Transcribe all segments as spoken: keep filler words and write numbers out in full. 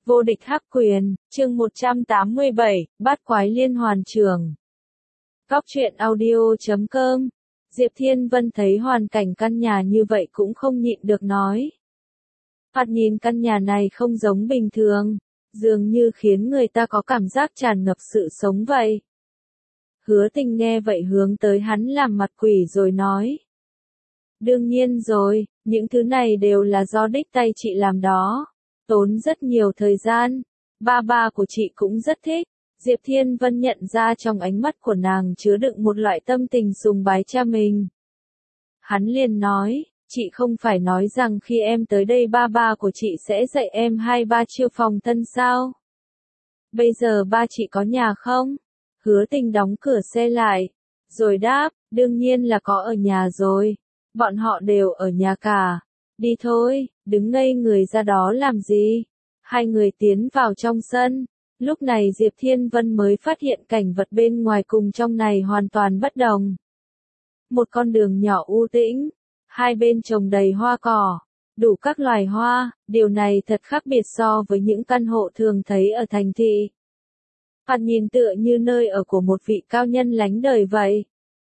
Vô địch hắc quyền, chương một trăm tám mươi bảy, bát quái liên hoàn trường. Góc truyện audio chấm com. Diệp Thiên Vân thấy hoàn cảnh căn nhà như vậy cũng không nhịn được nói. Thoạt nhìn căn nhà này không giống bình thường, dường như khiến người ta có cảm giác tràn ngập sự sống vậy. Hứa Tình nghe vậy hướng tới hắn làm mặt quỷ rồi nói. Đương nhiên rồi, những thứ này đều là do đích tay chị làm đó. Tốn rất nhiều thời gian, ba ba của chị cũng rất thích. Diệp Thiên Vân nhận ra trong ánh mắt của nàng chứa đựng một loại tâm tình sùng bái cha mình. Hắn liền nói, chị không phải nói rằng khi em tới đây ba ba của chị sẽ dạy em hai ba chiêu phòng thân sao? Bây giờ ba chị có nhà không? Hứa Tình đóng cửa xe lại, rồi đáp, đương nhiên là có ở nhà rồi. Bọn họ đều ở nhà cả. Đi thôi, đứng ngây người ra đó làm gì? Hai người tiến vào trong sân. Lúc này Diệp Thiên Vân mới phát hiện cảnh vật bên ngoài cùng trong này hoàn toàn bất đồng. Một con đường nhỏ u tĩnh, hai bên trồng đầy hoa cỏ, đủ các loài hoa, điều này thật khác biệt so với những căn hộ thường thấy ở thành thị. Thoạt nhìn tựa như nơi ở của một vị cao nhân lánh đời vậy.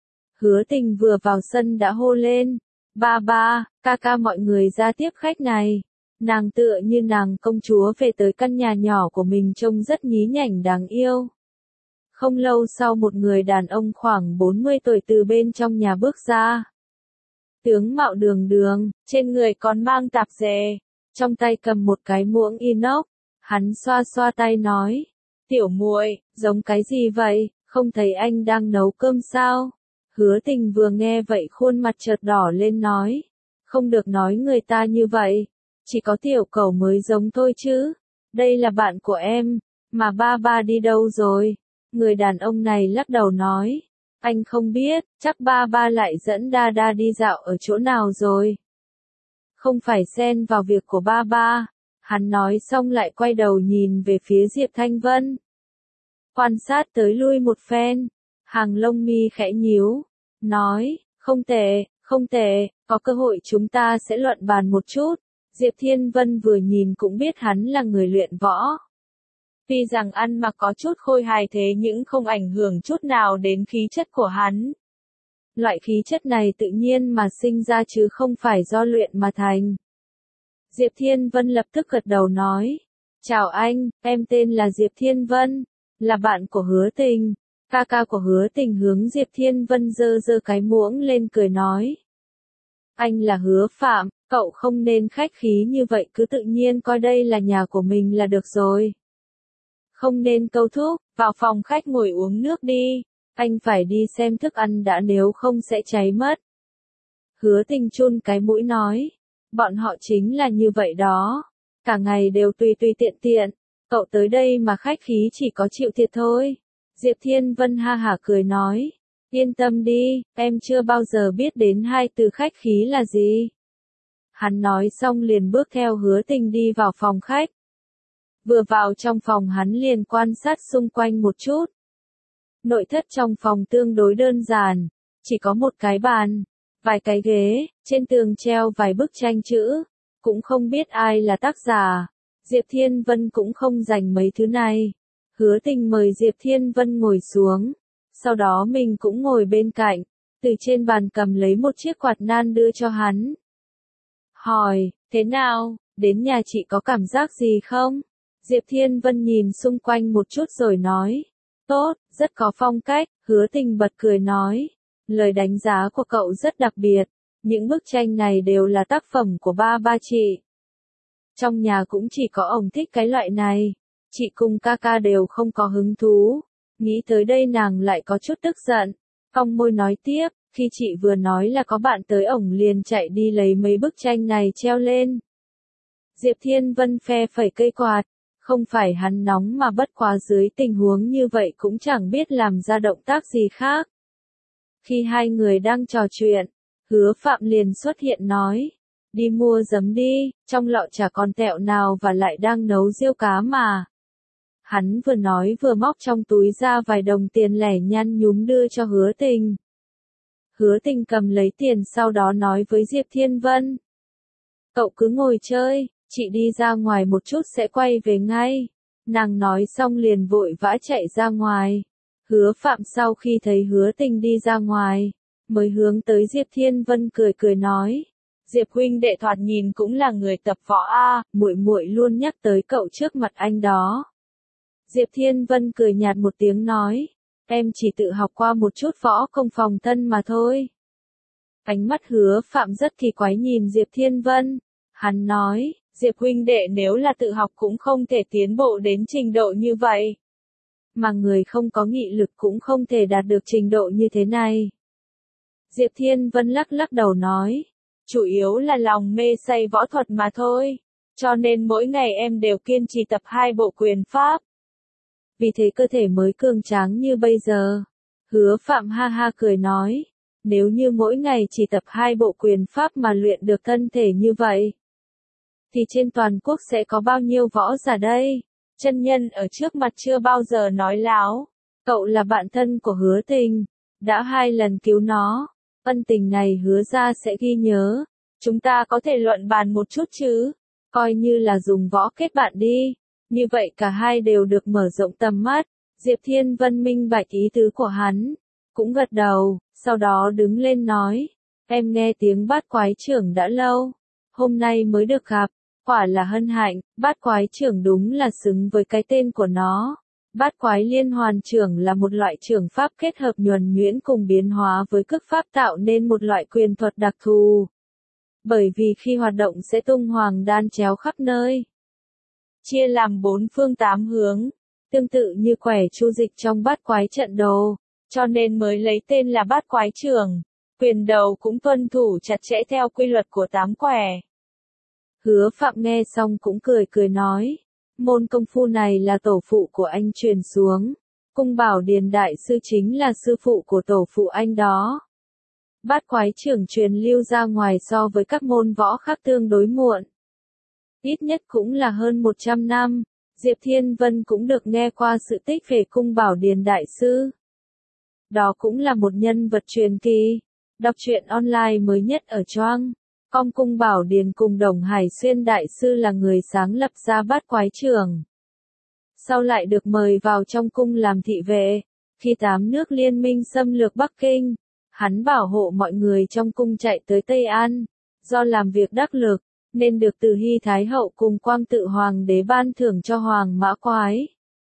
Hứa Tình vừa vào sân đã hô lên. Ba ba, ca ca mọi người ra tiếp khách này. Nàng tựa như nàng công chúa về tới căn nhà nhỏ của mình trông rất nhí nhảnh đáng yêu. Không lâu sau một người đàn ông khoảng bốn mươi tuổi từ bên trong nhà bước ra. Tướng mạo đường đường, trên người còn mang tạp dề, trong tay cầm một cái muỗng inox. Hắn xoa xoa tay nói, tiểu muội, giống cái gì vậy, không thấy anh đang nấu cơm sao? Hứa Tình vừa nghe vậy khuôn mặt chợt đỏ lên nói, không được nói người ta như vậy, chỉ có tiểu cẩu mới giống thôi chứ, đây là bạn của em, mà ba ba đi đâu rồi? Người đàn ông này lắc đầu nói, anh không biết, chắc ba ba lại dẫn đa đa đi dạo ở chỗ nào rồi. Không phải xen vào việc của ba ba, hắn nói xong lại quay đầu nhìn về phía Diệp Thanh Vân. Quan sát tới lui một phen, hàng lông mi khẽ nhíu. Nói, không tệ, không tệ, có cơ hội chúng ta sẽ luận bàn một chút. Diệp Thiên Vân vừa nhìn cũng biết hắn là người luyện võ. Tuy rằng ăn mặc có chút khôi hài thế nhưng không ảnh hưởng chút nào đến khí chất của hắn. Loại khí chất này tự nhiên mà sinh ra chứ không phải do luyện mà thành. Diệp Thiên Vân lập tức gật đầu nói, chào anh, em tên là Diệp Thiên Vân, là bạn của Hứa Tình. Ca ca của Hứa Tình hướng Diệp Thiên Vân giơ giơ cái muỗng lên cười nói. Anh là Hứa Phạm, cậu không nên khách khí như vậy, cứ tự nhiên coi đây là nhà của mình là được rồi. Không nên câu thúc, vào phòng khách ngồi uống nước đi, anh phải đi xem thức ăn đã nếu không sẽ cháy mất. Hứa Tình chun cái mũi nói, bọn họ chính là như vậy đó, cả ngày đều tùy tùy tiện tiện, cậu tới đây mà khách khí chỉ có chịu thiệt thôi. Diệp Thiên Vân ha hả cười nói, yên tâm đi, em chưa bao giờ biết đến hai từ khách khí là gì. Hắn nói xong liền bước theo Hứa Tình đi vào phòng khách. Vừa vào trong phòng hắn liền quan sát xung quanh một chút. Nội thất trong phòng tương đối đơn giản, chỉ có một cái bàn, vài cái ghế, trên tường treo vài bức tranh chữ, cũng không biết ai là tác giả. Diệp Thiên Vân cũng không dành mấy thứ này. Hứa Tình mời Diệp Thiên Vân ngồi xuống, sau đó mình cũng ngồi bên cạnh, từ trên bàn cầm lấy một chiếc quạt nan đưa cho hắn. Hỏi, thế nào, đến nhà chị có cảm giác gì không? Diệp Thiên Vân nhìn xung quanh một chút rồi nói, tốt, rất có phong cách. Hứa Tình bật cười nói, lời đánh giá của cậu rất đặc biệt, những bức tranh này đều là tác phẩm của ba ba chị. Trong nhà cũng chỉ có ông thích cái loại này. Chị cùng ca ca đều không có hứng thú. Nghĩ tới đây nàng lại có chút tức giận. Cong môi nói tiếp, khi chị vừa nói là có bạn tới ổng liền chạy đi lấy mấy bức tranh này treo lên. Diệp Thiên Vân phe phẩy cây quạt. Không phải hắn nóng mà bất quá dưới tình huống như vậy cũng chẳng biết làm ra động tác gì khác. Khi hai người đang trò chuyện, Hứa Phạm liền xuất hiện nói. Đi mua giấm đi, trong lọ chả còn tẹo nào và lại đang nấu riêu cá mà. Hắn vừa nói vừa móc trong túi ra vài đồng tiền lẻ nhăn nhúm đưa cho Hứa Tình. Hứa Tình cầm lấy tiền sau đó nói với Diệp Thiên Vân. Cậu cứ ngồi chơi, Chị đi ra ngoài một chút sẽ quay về ngay. Nàng nói xong liền vội vã chạy ra ngoài. Hứa Phạm sau khi thấy Hứa Tình đi ra ngoài, mới hướng tới Diệp Thiên Vân cười cười nói. Diệp huynh đệ thoạt nhìn cũng là người tập võ a, muội muội luôn nhắc tới cậu trước mặt anh đó. Diệp Thiên Vân cười nhạt một tiếng nói, em chỉ tự học qua một chút võ công phòng thân mà thôi. Ánh mắt Hứa Phạm rất kỳ quái nhìn Diệp Thiên Vân. Hắn nói, Diệp huynh đệ nếu là tự học cũng không thể tiến bộ đến trình độ như vậy. Mà người không có nghị lực cũng không thể đạt được trình độ như thế này. Diệp Thiên Vân lắc lắc đầu nói, chủ yếu là lòng mê say võ thuật mà thôi. Cho nên mỗi ngày em đều kiên trì tập hai bộ quyền pháp. Vì thế cơ thể mới cường tráng như bây giờ. Hứa Phạm ha ha cười nói, nếu như mỗi ngày chỉ tập hai bộ quyền pháp mà luyện được thân thể như vậy, thì trên toàn quốc sẽ có bao nhiêu võ giả đây? Chân nhân ở trước mặt chưa bao giờ nói láo. Cậu là bạn thân của Hứa Tình, đã hai lần cứu nó. Ân tình này Hứa ra sẽ ghi nhớ. Chúng ta có thể luận bàn một chút chứ? Coi như là dùng võ kết bạn đi. Như vậy cả hai đều được mở rộng tầm mắt. Diệp Thiên Vân minh bạch ý tứ của hắn. Cũng gật đầu, sau đó đứng lên nói. Em nghe tiếng Bát Quái Trưởng đã lâu. Hôm nay mới được gặp. Quả là hân hạnh, Bát Quái Trưởng đúng là xứng với cái tên của nó. Bát Quái Liên Hoàn Trưởng là một loại trưởng pháp kết hợp nhuần nhuyễn cùng biến hóa với cước pháp tạo nên một loại quyền thuật đặc thù. Bởi vì khi hoạt động sẽ tung hoàng đan chéo khắp nơi. Chia làm bốn phương tám hướng, tương tự như quẻ chu dịch trong Bát Quái trận đồ, cho nên mới lấy tên là Bát Quái Trưởng. Quyền đầu cũng tuân thủ chặt chẽ theo quy luật của tám quẻ. Hứa Phạm nghe xong cũng cười cười nói, môn công phu này là tổ phụ của anh truyền xuống, Cung Bảo Điền đại sư chính là sư phụ của tổ phụ anh đó. Bát Quái Trưởng truyền lưu ra ngoài so với các môn võ khác tương đối muộn. Ít nhất cũng là hơn một trăm năm, Diệp Thiên Vân cũng được nghe qua sự tích về Cung Bảo Điền đại sư. Đó cũng là một nhân vật truyền kỳ. Đọc truyện online mới nhất ở Choang. Com Cung Bảo Điền cùng Đồng Hải Xuyên đại sư là người sáng lập ra Bát Quái Trưởng. Sau lại được mời vào trong cung làm thị vệ, khi tám nước liên minh xâm lược Bắc Kinh, hắn bảo hộ mọi người trong cung chạy tới Tây An, do làm việc đắc lực, nên được Từ Hy Thái Hậu cùng Quang Tự Hoàng đế ban thưởng cho Hoàng Mã Quái.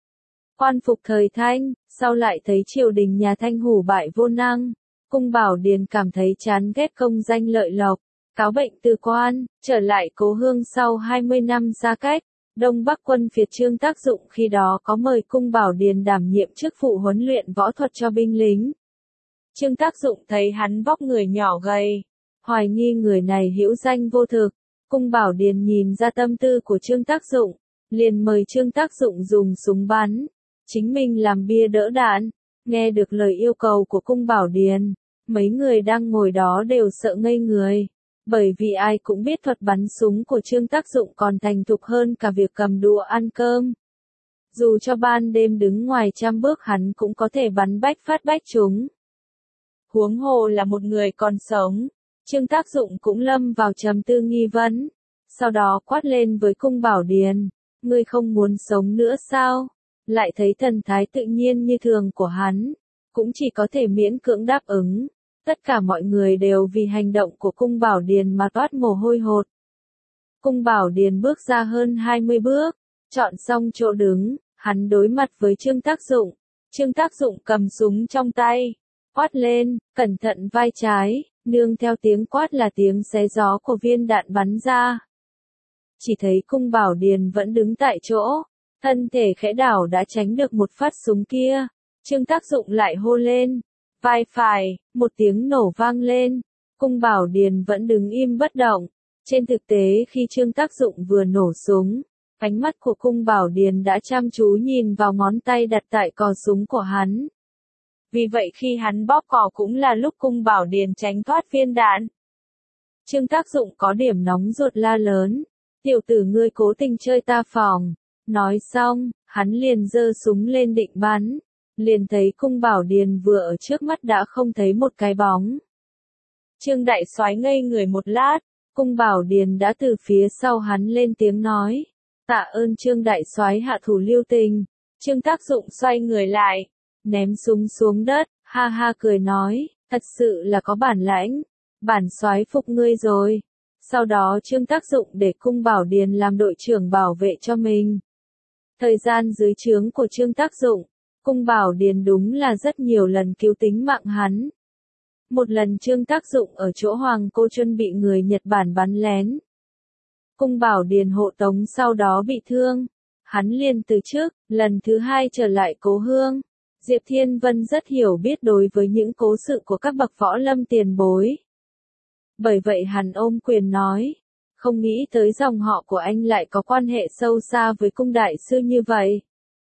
Quan phục thời Thanh, sau lại thấy triều đình nhà Thanh hủ bại vô năng, Cung Bảo Điền cảm thấy chán ghét công danh lợi lộc, cáo bệnh từ quan, trở lại cố hương sau hai mươi năm xa cách. Đông Bắc quân phiệt Trương Tác Dụng khi đó có mời Cung Bảo Điền đảm nhiệm chức vụ huấn luyện võ thuật cho binh lính. Trương Tác Dụng thấy hắn vóc người nhỏ gầy, hoài nghi người này hữu danh vô thực. Cung Bảo Điền nhìn ra tâm tư của Trương Tác Dụng, liền mời Trương Tác Dụng dùng súng bắn, chính mình làm bia đỡ đạn. Nghe được lời yêu cầu của Cung Bảo Điền, mấy người đang ngồi đó đều sợ ngây người, bởi vì ai cũng biết thuật bắn súng của Trương Tác Dụng còn thành thục hơn cả việc cầm đũa ăn cơm. Dù cho ban đêm đứng ngoài trăm bước hắn cũng có thể bắn bách phát bách chúng. Huống hồ là một người còn sống. Trương Tác Dụng cũng lâm vào trầm tư nghi vấn, sau đó quát lên với Cung Bảo Điền, ngươi không muốn sống nữa sao? Lại thấy thần thái tự nhiên như thường của hắn, cũng chỉ có thể miễn cưỡng đáp ứng. Tất cả mọi người đều vì hành động của Cung Bảo Điền mà toát mồ hôi hột. Cung Bảo Điền bước ra hơn hai mươi bước, chọn xong chỗ đứng, hắn đối mặt với Trương Tác Dụng. Trương Tác Dụng cầm súng trong tay, quát lên, cẩn thận vai trái. Nương theo tiếng quát là tiếng xé gió của viên đạn bắn ra. Chỉ thấy Cung Bảo Điền vẫn đứng tại chỗ, thân thể khẽ đảo đã tránh được một phát súng kia. Trương Tác Dụng lại hô lên, vai phải, một tiếng nổ vang lên. Cung Bảo Điền vẫn đứng im bất động. Trên thực tế khi Trương Tác Dụng vừa nổ súng, ánh mắt của Cung Bảo Điền đã chăm chú nhìn vào ngón tay đặt tại cò súng của hắn. Vì vậy khi hắn bóp cò cũng là lúc Cung Bảo Điền tránh thoát viên đạn. Trương Tác Dụng có điểm nóng ruột la lớn, tiểu tử ngươi cố tình chơi ta phòng. Nói xong, hắn liền giơ súng lên định bắn, liền thấy Cung Bảo Điền vừa ở trước mắt đã không thấy một cái bóng. Trương Đại Soái ngây người một lát, Cung Bảo Điền đã từ phía sau hắn lên tiếng nói. Tạ ơn Trương đại soái hạ thủ lưu tình. Trương Tác Dụng xoay người lại, ném súng xuống đất, ha ha cười nói, thật sự là có bản lãnh, bản soái phục ngươi rồi. Sau đó Trương Tác Dụng để Cung Bảo Điền làm đội trưởng bảo vệ cho mình. Thời gian dưới trướng của Trương Tác Dụng, Cung Bảo Điền đúng là rất nhiều lần cứu tính mạng hắn. Một lần Trương Tác Dụng ở chỗ Hoàng Cô Chuân bị người Nhật Bản bắn lén. Cung Bảo Điền hộ tống sau đó bị thương. Hắn liền từ trước, lần thứ hai trở lại cố hương. Diệp Thiên Vân rất hiểu biết đối với những cố sự của các bậc võ lâm tiền bối. Bởi vậy hắn ôm quyền nói, không nghĩ tới dòng họ của anh lại có quan hệ sâu xa với cung đại sư như vậy.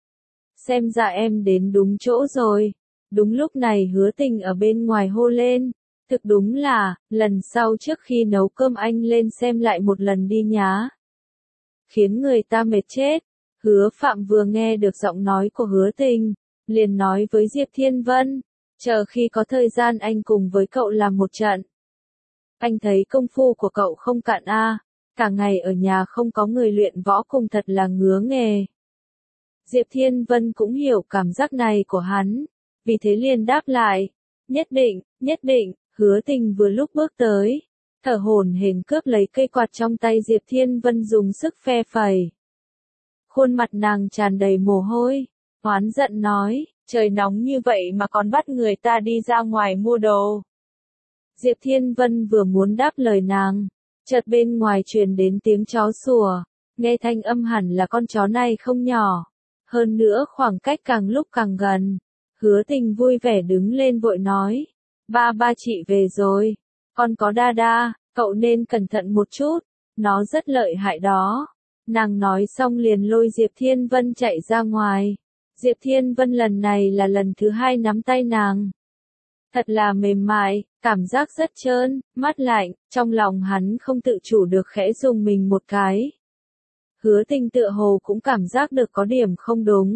Xem ra em đến đúng chỗ rồi. Đúng lúc này Hứa Tình ở bên ngoài hô lên, thực đúng là, lần sau trước khi nấu cơm anh lên xem lại một lần đi nhá. Khiến người ta mệt chết. Hứa Phạm vừa nghe được giọng nói của Hứa Tình, liền nói với Diệp Thiên Vân, chờ khi có thời gian anh cùng với cậu làm một trận. Anh thấy công phu của cậu không cạn a, à, cả ngày ở nhà không có người luyện võ cùng thật là ngứa nghề. Diệp Thiên Vân cũng hiểu cảm giác này của hắn, vì thế liền đáp lại, nhất định, nhất định. Hứa Tình vừa lúc bước tới, thở hổn hển cướp lấy cây quạt trong tay Diệp Thiên Vân dùng sức phe phẩy. Khuôn mặt nàng tràn đầy mồ hôi, oán giận nói, trời nóng như vậy mà còn bắt người ta đi ra ngoài mua đồ. Diệp Thiên Vân vừa muốn đáp lời nàng, chợt bên ngoài truyền đến tiếng chó sủa, nghe thanh âm hẳn là con chó này không nhỏ, hơn nữa khoảng cách càng lúc càng gần. Hứa Tình vui vẻ đứng lên vội nói, ba ba chị về rồi, con có đa đa, cậu nên cẩn thận một chút, nó rất lợi hại đó. Nàng nói xong liền lôi Diệp Thiên Vân chạy ra ngoài. Diệp Thiên Vân lần này là lần thứ hai nắm tay nàng. Thật là mềm mại, cảm giác rất trơn, mát lạnh, trong lòng hắn không tự chủ được khẽ dùng mình một cái. Hứa Tình tựa hồ cũng cảm giác được có điểm không đúng.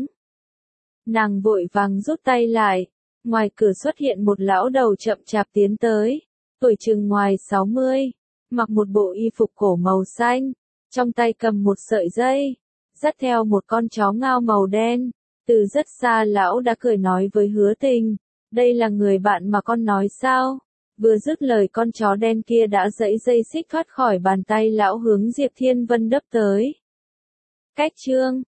Nàng vội vàng rút tay lại, ngoài cửa xuất hiện một lão đầu chậm chạp tiến tới, tuổi chừng ngoài sáu mươi, mặc một bộ y phục cổ màu xanh, trong tay cầm một sợi dây, dắt theo một con chó ngao màu đen. Từ rất xa lão đã cười nói với Hứa Tình, đây là người bạn mà con nói sao? Vừa dứt lời con chó đen kia đã giãy dây xích thoát khỏi bàn tay lão hướng Diệp Thiên Vân đấp tới. Cách chương